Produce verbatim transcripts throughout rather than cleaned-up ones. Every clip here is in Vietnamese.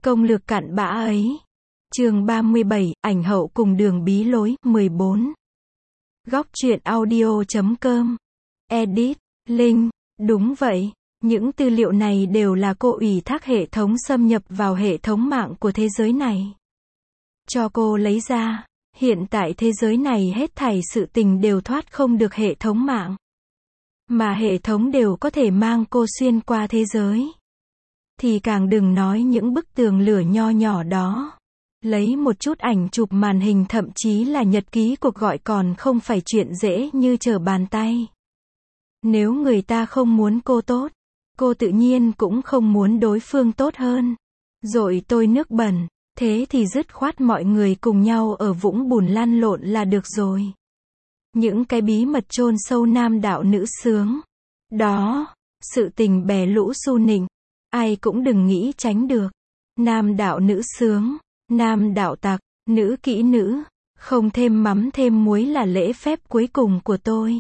Công lược cặn bã ấy. Chương ba mươi bảy, ảnh hậu cùng đường bí lối, mười bốn. Góc truyện audio chấm com. Edit, Linh, đúng vậy, những tư liệu này đều là cô ủy thác hệ thống xâm nhập vào hệ thống mạng của thế giới này. Cho cô lấy ra, hiện tại thế giới này hết thảy sự tình đều thoát không được hệ thống mạng. Mà hệ thống đều có thể mang cô xuyên qua thế giới. Thì càng đừng nói những bức tường lửa nho nhỏ đó. Lấy một chút ảnh chụp màn hình thậm chí là nhật ký cuộc gọi còn không phải chuyện dễ như trở bàn tay. Nếu người ta không muốn cô tốt, cô tự nhiên cũng không muốn đối phương tốt hơn. Rồi tôi nước bẩn, thế thì dứt khoát mọi người cùng nhau ở vũng bùn lăn lộn là được rồi. Những cái bí mật chôn sâu nam đạo nữ sướng. Đó, sự tình bè lũ su nịnh, ai cũng đừng nghĩ tránh được. Nam đạo nữ sướng, nam đạo tặc, nữ kỹ nữ, không thêm mắm thêm muối là lễ phép cuối cùng của tôi.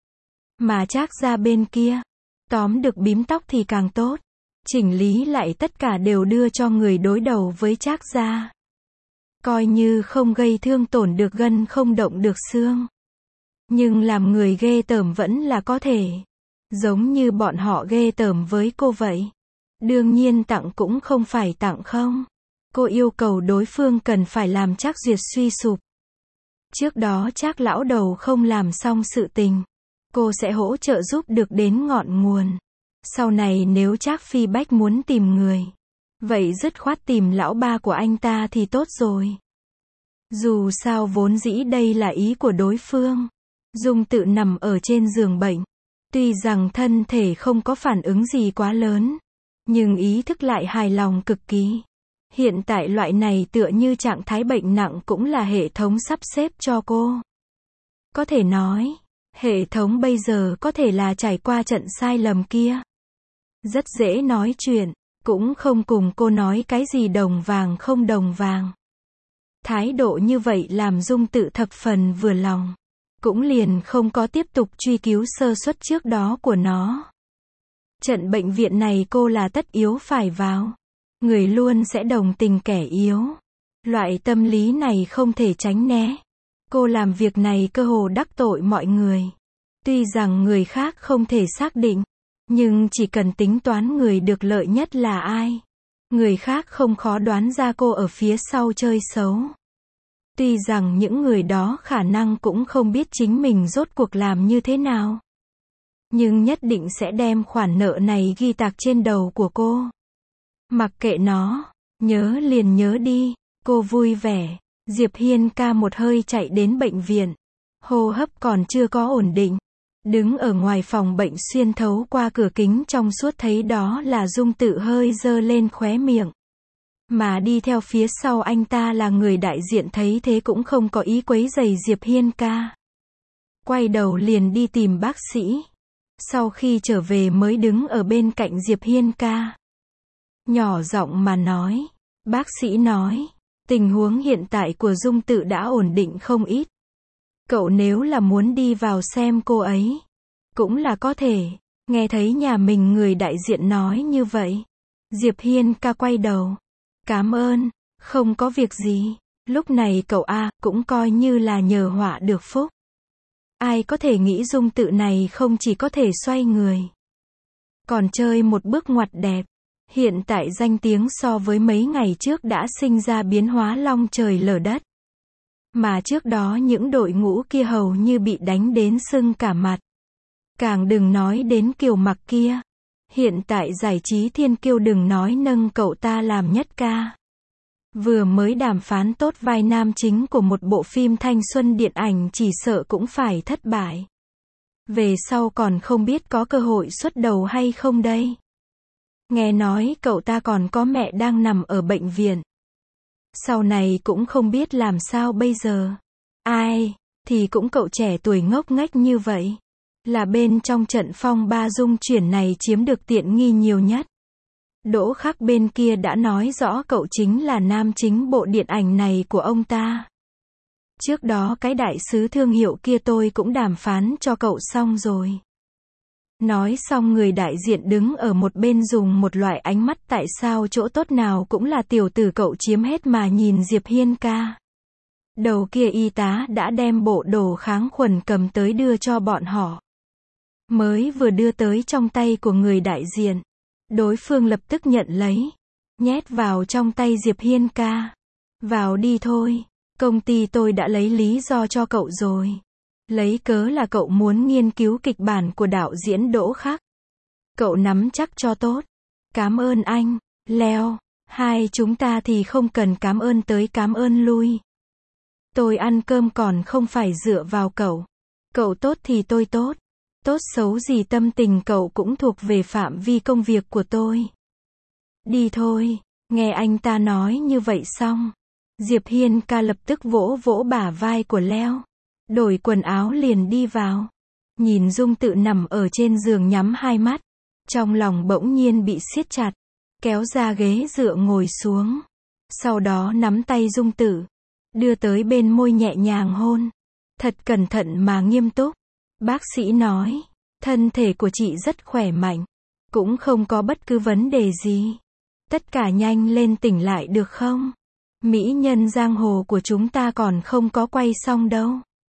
Mà Trác Gia bên kia, tóm được bím tóc thì càng tốt. Chỉnh lý lại tất cả đều đưa cho người đối đầu với Trác Gia. Coi như không gây thương tổn được gân không động được xương. Nhưng làm người ghê tởm vẫn là có thể. Giống như bọn họ ghê tởm với cô vậy. Đương nhiên tặng cũng không phải tặng không. Cô yêu cầu đối phương cần phải làm Trác Duyệt suy sụp. Trước đó Trác lão đầu không làm xong sự tình. Cô sẽ hỗ trợ giúp được đến ngọn nguồn. Sau này nếu Trác Phi Bách muốn tìm người, vậy dứt khoát tìm lão ba của anh ta thì tốt rồi. Dù sao vốn dĩ đây là ý của đối phương. Dung tự nằm ở trên giường bệnh. Tuy rằng thân thể không có phản ứng gì quá lớn, nhưng ý thức lại hài lòng cực kỳ. Hiện tại loại này tựa như trạng thái bệnh nặng cũng là hệ thống sắp xếp cho cô. Có thể nói, hệ thống bây giờ có thể là trải qua trận sai lầm kia. Rất dễ nói chuyện, cũng không cùng cô nói cái gì đồng vàng không đồng vàng. Thái độ như vậy làm Dung tự thập phần vừa lòng. Cũng liền không có tiếp tục truy cứu sơ suất trước đó của nó. Trận bệnh viện này cô là tất yếu phải vào. Người luôn sẽ đồng tình kẻ yếu. Loại tâm lý này không thể tránh né. Cô làm việc này cơ hồ đắc tội mọi người. Tuy rằng người khác không thể xác định, nhưng chỉ cần tính toán người được lợi nhất là ai. Người khác không khó đoán ra cô ở phía sau chơi xấu. Tuy rằng những người đó khả năng cũng không biết chính mình rốt cuộc làm như thế nào. Nhưng nhất định sẽ đem khoản nợ này ghi tạc trên đầu của cô. Mặc kệ nó, nhớ liền nhớ đi, cô vui vẻ. Diệp Hiên ca một hơi chạy đến bệnh viện. Hô hấp còn chưa có ổn định. Đứng ở ngoài phòng bệnh xuyên thấu qua cửa kính trong suốt thấy đó là Dung tự hơi dơ lên khóe miệng. Mà đi theo phía sau anh ta là người đại diện thấy thế cũng không có ý quấy rầy Diệp Hiên ca. Quay đầu liền đi tìm bác sĩ. Sau khi trở về mới đứng ở bên cạnh Diệp Hiên ca. Nhỏ giọng mà nói. Bác sĩ nói, tình huống hiện tại của Dung tự đã ổn định không ít. Cậu nếu là muốn đi vào xem cô ấy, cũng là có thể. Nghe thấy nhà mình người đại diện nói như vậy. Diệp Hiên ca quay đầu. Cảm ơn, không có việc gì. Lúc này cậu A cũng coi như là nhờ họa được phúc. Ai có thể nghĩ Dung tự này không chỉ có thể xoay người, còn chơi một bước ngoặt đẹp. Hiện tại danh tiếng so với mấy ngày trước đã sinh ra biến hóa long trời lở đất. Mà trước đó những đội ngũ kia hầu như bị đánh đến sưng cả mặt. Càng đừng nói đến Kiều Mặc kia. Hiện tại giải trí thiên kiêu đừng nói nâng cậu ta làm nhất ca. Vừa mới đàm phán tốt vai nam chính của một bộ phim thanh xuân điện ảnh chỉ sợ cũng phải thất bại. Về sau còn không biết có cơ hội xuất đầu hay không đây. Nghe nói cậu ta còn có mẹ đang nằm ở bệnh viện. Sau này cũng không biết làm sao bây giờ. Ai, thì cũng cậu trẻ tuổi ngốc nghếch như vậy. Là bên trong trận phong ba Dung chuyển này chiếm được tiện nghi nhiều nhất. Đỗ Khắc bên kia đã nói rõ cậu chính là nam chính bộ điện ảnh này của ông ta. Trước đó cái đại sứ thương hiệu kia tôi cũng đàm phán cho cậu xong rồi. Nói xong người đại diện đứng ở một bên dùng một loại ánh mắt tại sao chỗ tốt nào cũng là tiểu tử cậu chiếm hết mà nhìn Diệp Hiên ca. Đầu kia y tá đã đem bộ đồ kháng khuẩn cầm tới đưa cho bọn họ. Mới vừa đưa tới trong tay của người đại diện. Đối phương lập tức nhận lấy. Nhét vào trong tay Diệp Hiên ca. Vào đi thôi. Công ty tôi đã lấy lý do cho cậu rồi. Lấy cớ là cậu muốn nghiên cứu kịch bản của đạo diễn Đỗ Khắc. Cậu nắm chắc cho tốt. Cảm ơn anh, Leo. Hai chúng ta thì không cần cảm ơn tới cảm ơn lui. Tôi ăn cơm còn không phải dựa vào cậu. Cậu tốt thì tôi tốt. Tốt xấu gì tâm tình cậu cũng thuộc về phạm vi công việc của tôi. Đi thôi. Nghe anh ta nói như vậy xong. Diệp Hiên ca lập tức vỗ vỗ bả vai của Leo. Đổi quần áo liền đi vào. Nhìn Dung Tự nằm ở trên giường nhắm hai mắt. Trong lòng bỗng nhiên bị siết chặt. Kéo ra ghế dựa ngồi xuống. Sau đó nắm tay Dung Tự. Đưa tới bên môi nhẹ nhàng hôn. Thật cẩn thận mà nghiêm túc. Bác sĩ nói. Thân thể của chị rất khỏe mạnh. Cũng không có bất cứ vấn đề gì. Tất cả nhanh lên tỉnh lại được không? Mỹ nhân giang hồ của chúng ta còn không có quay xong đâu.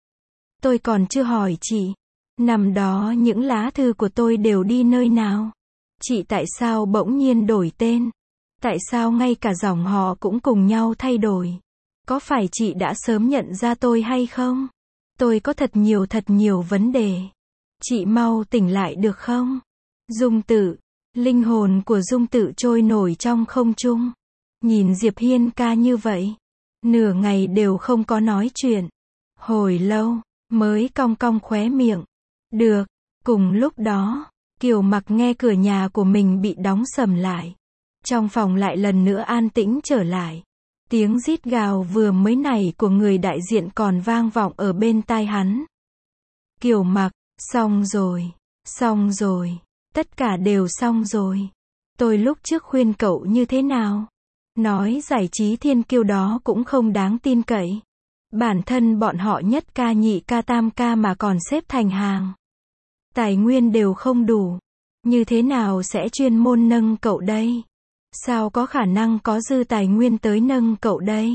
Tôi còn chưa hỏi chị. Năm đó những lá thư của tôi đều đi nơi nào? Chị tại sao bỗng nhiên đổi tên? Tại sao ngay cả dòng họ cũng cùng nhau thay đổi? Có phải chị đã sớm nhận ra tôi hay không? Tôi có thật nhiều thật nhiều vấn đề. Chị mau tỉnh lại được không? Dung Tự. Linh hồn của Dung Tự trôi nổi trong không trung. Nhìn Diệp Hiên ca như vậy. Nửa ngày đều không có nói chuyện. Hồi lâu, mới cong cong khóe miệng. Được. Cùng lúc đó, Kiều Mặc nghe cửa nhà của mình bị đóng sầm lại. Trong phòng lại lần nữa an tĩnh trở lại. Tiếng rít gào vừa mới nảy của người đại diện còn vang vọng ở bên tai hắn. Kiều Mặc, xong rồi, xong rồi, tất cả đều xong rồi. Tôi lúc trước khuyên cậu như thế nào? Nói giải trí thiên kiêu đó cũng không đáng tin cậy. Bản thân bọn họ nhất ca nhị ca tam ca mà còn xếp thành hàng. Tài nguyên đều không đủ. Như thế nào sẽ chuyên môn nâng cậu đây? Sao có khả năng có dư tài nguyên tới nâng cậu đây?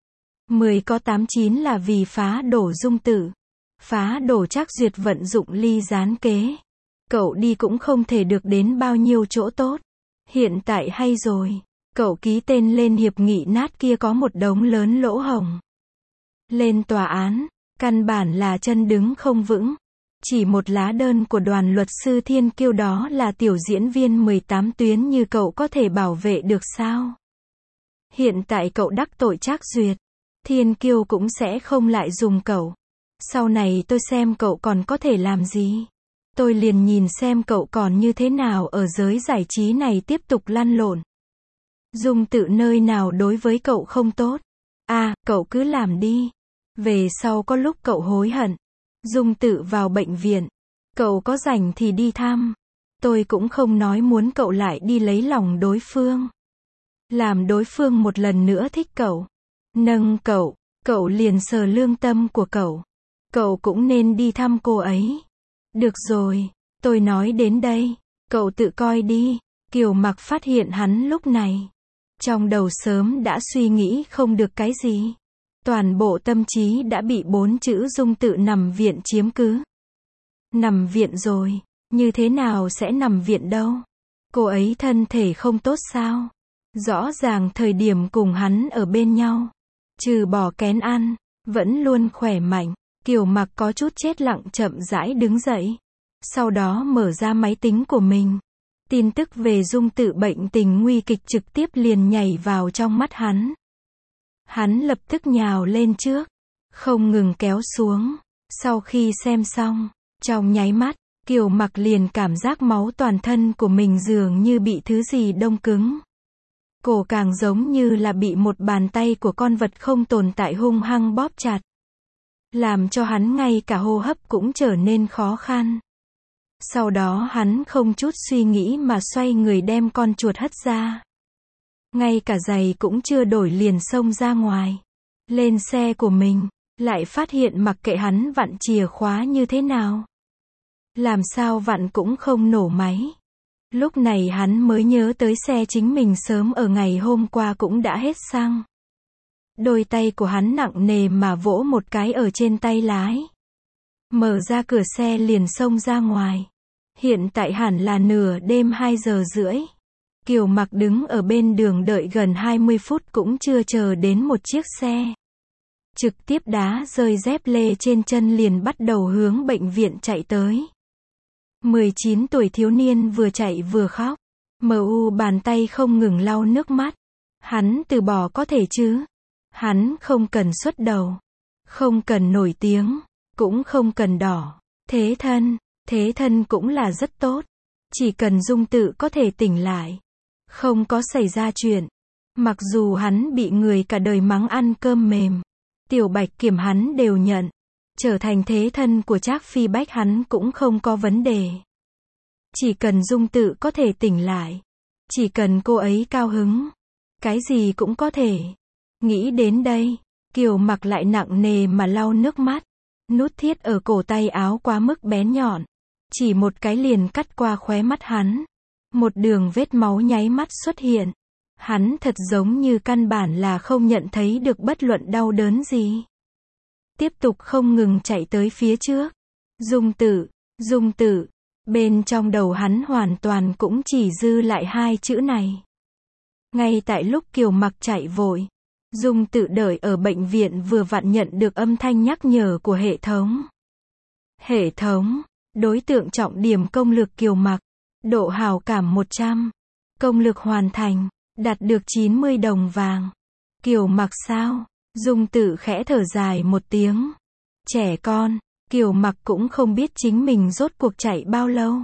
Mười có tám chín là vì phá đổ Dung Tự. Phá đổ Trác Duyệt vận dụng ly gián kế. Cậu đi cũng không thể được đến bao nhiêu chỗ tốt. Hiện tại hay rồi. Cậu ký tên lên hiệp nghị nát kia có một đống lớn lỗ hổng. Lên tòa án, căn bản là chân đứng không vững. Chỉ một lá đơn của đoàn luật sư thiên kiêu đó là tiểu diễn viên mười tám tuyến như cậu có thể bảo vệ được sao? Hiện tại cậu đắc tội Trác Duyệt. Thiên kiêu cũng sẽ không lại dùng cậu. Sau này tôi xem cậu còn có thể làm gì. Tôi liền nhìn xem cậu còn như thế nào ở giới giải trí này tiếp tục lăn lộn. Dung Tự nơi nào đối với cậu không tốt. À, cậu cứ làm đi. Về sau có lúc cậu hối hận. Dung Tự vào bệnh viện. Cậu có rảnh thì đi thăm. Tôi cũng không nói muốn cậu lại đi lấy lòng đối phương. Làm đối phương một lần nữa thích cậu. Nâng cậu. Cậu liền sờ lương tâm của cậu. Cậu cũng nên đi thăm cô ấy. Được rồi. Tôi nói đến đây. Cậu tự coi đi. Kiều Mặc phát hiện hắn lúc này. Trong đầu sớm đã suy nghĩ không được cái gì. Toàn bộ tâm trí đã bị bốn chữ Dung Tự nằm viện chiếm cứ. Nằm viện rồi. Như thế nào sẽ nằm viện đâu? Cô ấy thân thể không tốt sao? Rõ ràng thời điểm cùng hắn ở bên nhau. Trừ bỏ kén ăn. Vẫn luôn khỏe mạnh. Kiều Mặc có chút chết lặng chậm rãi đứng dậy. Sau đó mở ra máy tính của mình. Tin tức về Dung Tự bệnh tình nguy kịch trực tiếp liền nhảy vào trong mắt hắn. Hắn lập tức nhào lên trước. Không ngừng kéo xuống. Sau khi xem xong. Trong nháy mắt. Kiều Mặc liền cảm giác máu toàn thân của mình dường như bị thứ gì đông cứng. Cổ càng giống như là bị một bàn tay của con vật không tồn tại hung hăng bóp chặt. Làm cho hắn ngay cả hô hấp cũng trở nên khó khăn. Sau đó hắn không chút suy nghĩ mà xoay người đem con chuột hất ra. Ngay cả giày cũng chưa đổi liền xông ra ngoài. Lên xe của mình, lại phát hiện mặc kệ hắn vặn chìa khóa như thế nào. Làm sao vặn cũng không nổ máy. Lúc này hắn mới nhớ tới xe chính mình sớm ở ngày hôm qua cũng đã hết xăng. Đôi tay của hắn nặng nề mà vỗ một cái ở trên tay lái. Mở ra cửa xe liền xông ra ngoài. Hiện tại hẳn là nửa đêm hai giờ rưỡi. Kiều Mặc đứng ở bên đường đợi gần hai mươi phút cũng chưa chờ đến một chiếc xe. Trực tiếp đá rơi dép lê trên chân liền bắt đầu hướng bệnh viện chạy tới. mười chín tuổi thiếu niên vừa chạy vừa khóc. Mờ u bàn tay không ngừng lau nước mắt. Hắn từ bỏ có thể chứ. Hắn không cần xuất đầu. Không cần nổi tiếng. Cũng không cần đỏ. Thế thân. Thế thân cũng là rất tốt. Chỉ cần Dung Tự có thể tỉnh lại. Không có xảy ra chuyện. Mặc dù hắn bị người cả đời mắng ăn cơm mềm. Tiểu Bạch Kiểm hắn đều nhận. Trở thành thế thân của Trác Phi Bách hắn cũng không có vấn đề. Chỉ cần Dung Tự có thể tỉnh lại. Chỉ cần cô ấy cao hứng. Cái gì cũng có thể. Nghĩ đến đây, Kiều Mặc lại nặng nề mà lau nước mắt. Nút thiết ở cổ tay áo quá mức bén nhọn. Chỉ một cái liền cắt qua khóe mắt hắn. Một đường vết máu nháy mắt xuất hiện. Hắn thật giống như căn bản là không nhận thấy được bất luận đau đớn gì. Tiếp tục không ngừng chạy tới phía trước. Dung Tự, Dung Tự. Bên trong đầu hắn hoàn toàn cũng chỉ dư lại hai chữ này. Ngay tại lúc Kiều Mặc chạy vội, Dung Tự đợi ở bệnh viện vừa vặn nhận được âm thanh nhắc nhở của hệ thống. Hệ thống, đối tượng trọng điểm công lực Kiều Mặc, độ hảo cảm một trăm, công lực hoàn thành, đạt được chín mươi đồng vàng. Kiều Mặc sao? Dung Tự khẽ thở dài một tiếng. Trẻ con, Kiều Mặc cũng không biết chính mình rốt cuộc chạy bao lâu.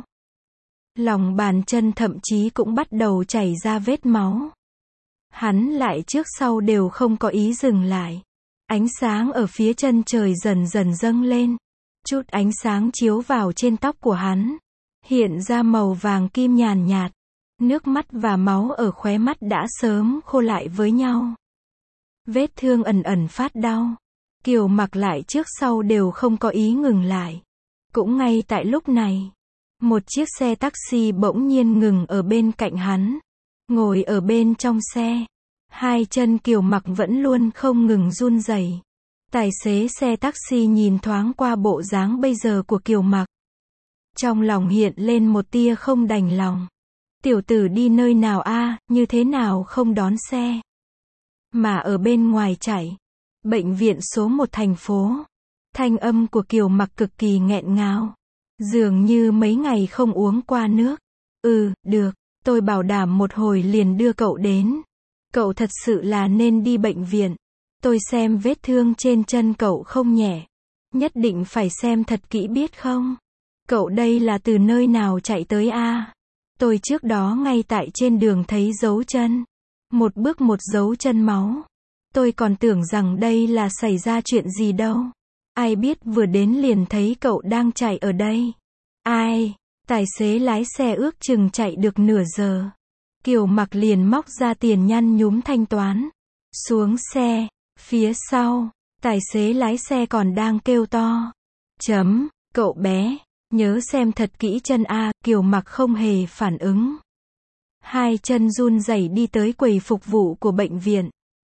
Lòng bàn chân thậm chí cũng bắt đầu chảy ra vết máu. Hắn lại trước sau đều không có ý dừng lại. Ánh sáng ở phía chân trời dần dần dâng lên. Chút ánh sáng chiếu vào trên tóc của hắn. Hiện ra màu vàng kim nhàn nhạt. Nước mắt và máu ở khóe mắt đã sớm khô lại với nhau. Vết thương ẩn ẩn phát đau. Kiều Mặc lại trước sau đều không có ý ngừng lại. Cũng ngay tại lúc này, một chiếc xe taxi bỗng nhiên ngừng ở bên cạnh hắn. Ngồi ở bên trong xe, hai chân Kiều Mặc vẫn luôn không ngừng run rẩy. Tài xế xe taxi nhìn thoáng qua bộ dáng bây giờ của Kiều Mặc. Trong lòng hiện lên một tia không đành lòng. Tiểu tử đi nơi nào a, như thế nào không đón xe? Mà ở bên ngoài chạy. Bệnh viện số một thành phố. Thanh âm của Kiều Mặc cực kỳ nghẹn ngào. Dường như mấy ngày không uống qua nước. Ừ, được, tôi bảo đảm một hồi liền đưa cậu đến. Cậu thật sự là nên đi bệnh viện. Tôi xem vết thương trên chân cậu không nhẹ. Nhất định phải xem thật kỹ biết không? Cậu đây là từ nơi nào chạy tới a? Tôi trước đó ngay tại trên đường thấy dấu chân. Một bước một dấu chân máu. Tôi còn tưởng rằng đây là xảy ra chuyện gì đâu. Ai biết vừa đến liền thấy cậu đang chạy ở đây. Ai? Tài xế lái xe ước chừng chạy được nửa giờ. Kiều Mặc liền móc ra tiền nhăn nhúm thanh toán. Xuống xe. Phía sau, tài xế lái xe còn đang kêu to. Chấm, cậu bé, nhớ xem thật kỹ chân a. Kiều Mặc không hề phản ứng. Hai chân run rẩy đi tới quầy phục vụ của bệnh viện.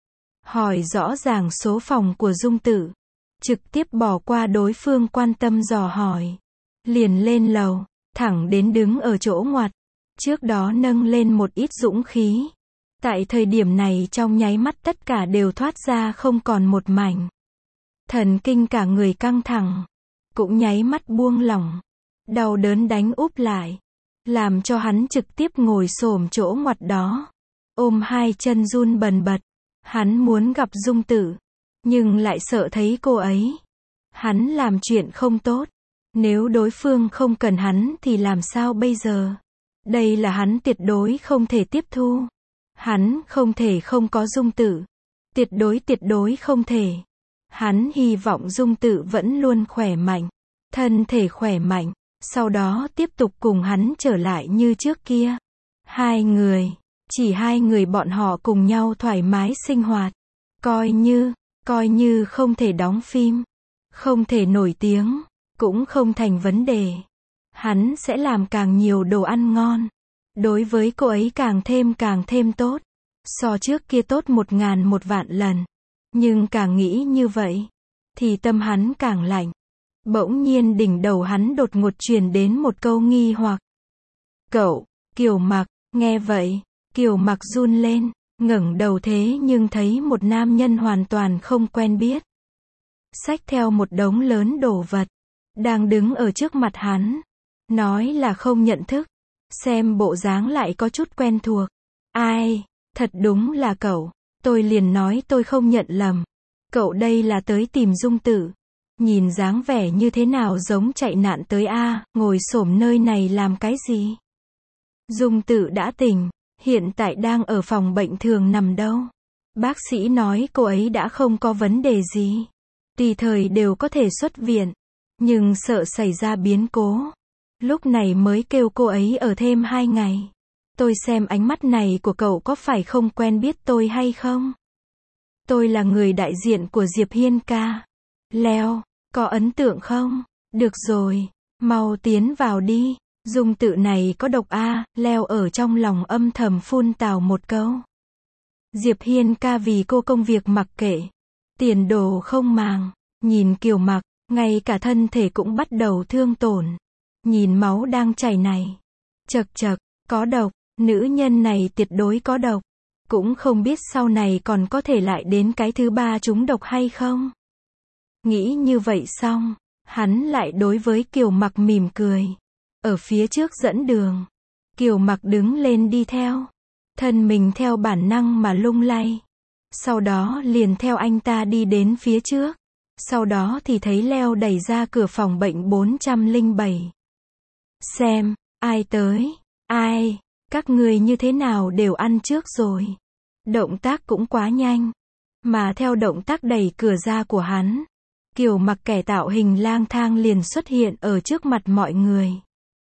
Hỏi rõ ràng số phòng của Dung Tự. Trực tiếp bỏ qua đối phương quan tâm dò hỏi. Liền lên lầu, thẳng đến đứng ở chỗ ngoặt. Trước đó nâng lên một ít dũng khí. Tại thời điểm này trong nháy mắt tất cả đều thoát ra không còn một mảnh. Thần kinh cả người căng thẳng. Cũng nháy mắt buông lỏng. Đau đớn đánh úp lại. Làm cho hắn trực tiếp ngồi xổm chỗ ngoặt đó. Ôm hai chân run bần bật. Hắn muốn gặp Dung Tự. Nhưng lại sợ thấy cô ấy. Hắn làm chuyện không tốt. Nếu đối phương không cần hắn thì làm sao bây giờ? Đây là hắn tuyệt đối không thể tiếp thu. Hắn không thể không có Dung Tự. Tuyệt đối tuyệt đối không thể. Hắn hy vọng Dung Tự vẫn luôn khỏe mạnh. Thân thể khỏe mạnh. Sau đó tiếp tục cùng hắn trở lại như trước kia. Hai người. Chỉ hai người bọn họ cùng nhau thoải mái sinh hoạt. Coi như, coi như không thể đóng phim. Không thể nổi tiếng. Cũng không thành vấn đề. hắn sẽ làm càng nhiều đồ ăn ngon. Đối với cô ấy càng thêm càng thêm tốt. So trước kia tốt một ngàn một vạn lần. Nhưng càng nghĩ như vậy, thì tâm hắn càng lạnh. Bỗng nhiên đỉnh đầu hắn đột ngột truyền đến một câu nghi hoặc. Cậu, Kiều Mặc, nghe vậy, Kiều Mặc run lên, ngẩng đầu thế nhưng thấy một nam nhân hoàn toàn không quen biết. Xách theo một đống lớn đồ vật, đang đứng ở trước mặt hắn. Nói là không nhận thức, xem bộ dáng lại có chút quen thuộc. Ai, thật đúng là cậu, tôi liền nói tôi không nhận lầm. Cậu đây là tới tìm Dung Tử. Nhìn dáng vẻ như thế nào giống chạy nạn tới a, ngồi xổm nơi này làm cái gì? Dung Tử đã tỉnh, hiện tại đang ở phòng bệnh thường nằm đâu. Bác sĩ nói cô ấy đã không có vấn đề gì. Tùy thời đều có thể xuất viện. Nhưng sợ xảy ra biến cố. Lúc này mới kêu cô ấy ở thêm hai ngày. Tôi xem ánh mắt này của cậu có phải không quen biết tôi hay không? Tôi là người đại diện của Diệp Hiên ca. Leo, có ấn tượng không? Được rồi, mau tiến vào đi. Dung Tự này có độc a, Leo ở trong lòng âm thầm phun tào một câu. Diệp Hiên ca vì cô công việc mặc kệ. Tiền đồ không màng. Nhìn Kiều Mặc, ngay cả thân thể cũng bắt đầu thương tổn. Nhìn máu đang chảy này. Chật chật, có độc, nữ nhân này tuyệt đối có độc. Cũng không biết sau này còn có thể lại đến cái thứ ba trúng độc hay không. Nghĩ như vậy xong, hắn lại đối với Kiều Mặc mỉm cười. Ở phía trước dẫn đường. Kiều Mặc đứng lên đi theo. Thân mình theo bản năng mà lung lay. Sau đó liền theo anh ta đi đến phía trước. Sau đó thì thấy Leo đẩy ra cửa phòng bệnh bốn trăm lẻ bảy. Xem, ai tới, ai, các người như thế nào đều ăn trước rồi. Động tác cũng quá nhanh. Mà theo động tác đẩy cửa ra của hắn, Kiều Mặc kẻ tạo hình lang thang liền xuất hiện ở trước mặt mọi người.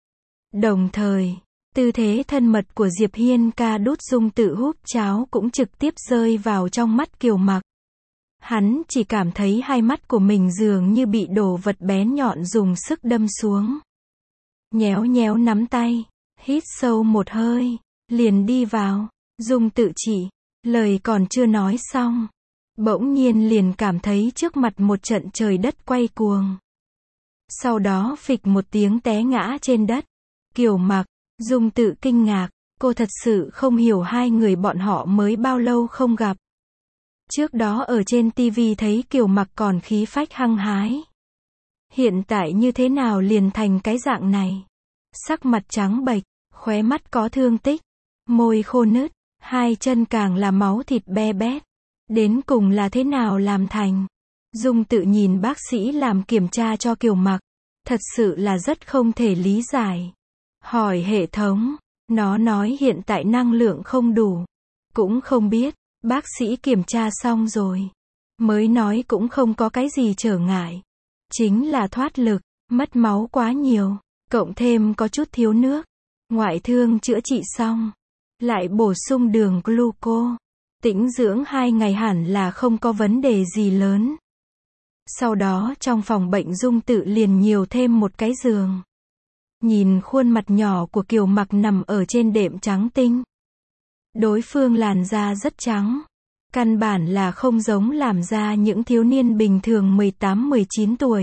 Đồng thời, tư thế thân mật của Diệp Hiên ca đút Dung Tự húp cháo cũng trực tiếp rơi vào trong mắt Kiều Mặc. Hắn chỉ cảm thấy hai mắt của mình dường như bị đồ vật bén nhọn dùng sức đâm xuống. Nhéo nhéo nắm tay, hít sâu một hơi, liền đi vào. Dung Tự chỉ, lời còn chưa nói xong, bỗng nhiên liền cảm thấy trước mặt một trận trời đất quay cuồng. Sau đó phịch một tiếng té ngã trên đất. Kiều Mặc, Dung Tự kinh ngạc, cô thật sự không hiểu hai người bọn họ mới bao lâu không gặp. Trước đó ở trên tivi thấy Kiều Mặc còn khí phách hăng hái. Hiện tại như thế nào liền thành cái dạng này. Sắc mặt trắng bệch, khóe mắt có thương tích, môi khô nứt, hai chân càng là máu thịt be bét. Đến cùng là thế nào làm thành? Dung Tự nhìn bác sĩ làm kiểm tra cho Kiều Mặc, thật sự là rất không thể lý giải. Hỏi hệ thống, nó nói hiện tại năng lượng không đủ. Cũng không biết, bác sĩ kiểm tra xong rồi. Mới nói cũng không có cái gì trở ngại. Chính là thoát lực, mất máu quá nhiều, cộng thêm có chút thiếu nước. Ngoại thương chữa trị xong, lại bổ sung đường gluco. Tĩnh dưỡng hai ngày hẳn là không có vấn đề gì lớn. Sau đó trong phòng bệnh Dung Tự liền nhiều thêm một cái giường. Nhìn khuôn mặt nhỏ của Kiều Mặc nằm ở trên đệm trắng tinh. Đối phương làn da rất trắng. Căn bản là không giống làm ra những thiếu niên bình thường mười tám mười chín tuổi.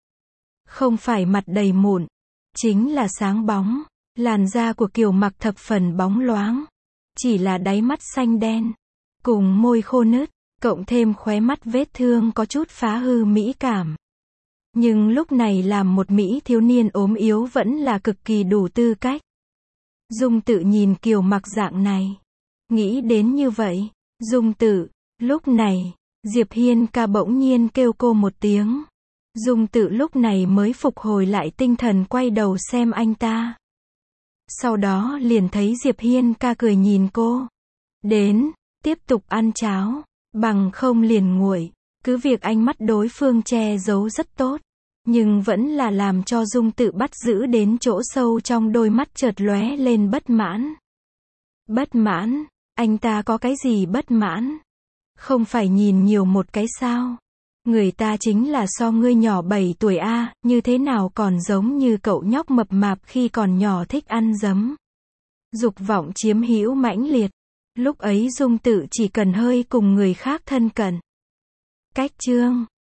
Không phải mặt đầy mụn, chính là sáng bóng. Làn da của Kiều Mặc thập phần bóng loáng. Chỉ là đáy mắt xanh đen. Cùng môi khô nứt, cộng thêm khóe mắt vết thương có chút phá hư mỹ cảm. Nhưng lúc này làm một mỹ thiếu niên ốm yếu vẫn là cực kỳ đủ tư cách. Dung Tự nhìn Kiều Mặc dạng này. Nghĩ đến như vậy, Dung Tự, lúc này, Diệp Hiên ca bỗng nhiên kêu cô một tiếng. Dung Tự lúc này mới phục hồi lại tinh thần quay đầu xem anh ta. Sau đó liền thấy Diệp Hiên ca cười nhìn cô. Đến, tiếp tục ăn cháo, bằng không liền nguội. Cứ việc ánh mắt đối phương che giấu rất tốt, nhưng vẫn là làm cho Dung Tự bắt giữ đến chỗ sâu trong đôi mắt chợt lóe lên bất mãn. Bất mãn? Anh ta có cái gì bất mãn? Không phải nhìn nhiều một cái sao? Người ta chính là so ngươi nhỏ bảy tuổi a, như thế nào còn giống như cậu nhóc mập mạp khi còn nhỏ thích ăn giấm. Dục vọng chiếm hữu mãnh liệt. Lúc ấy Dung Tự chỉ cần hơi cùng người khác thân cận. Cách chương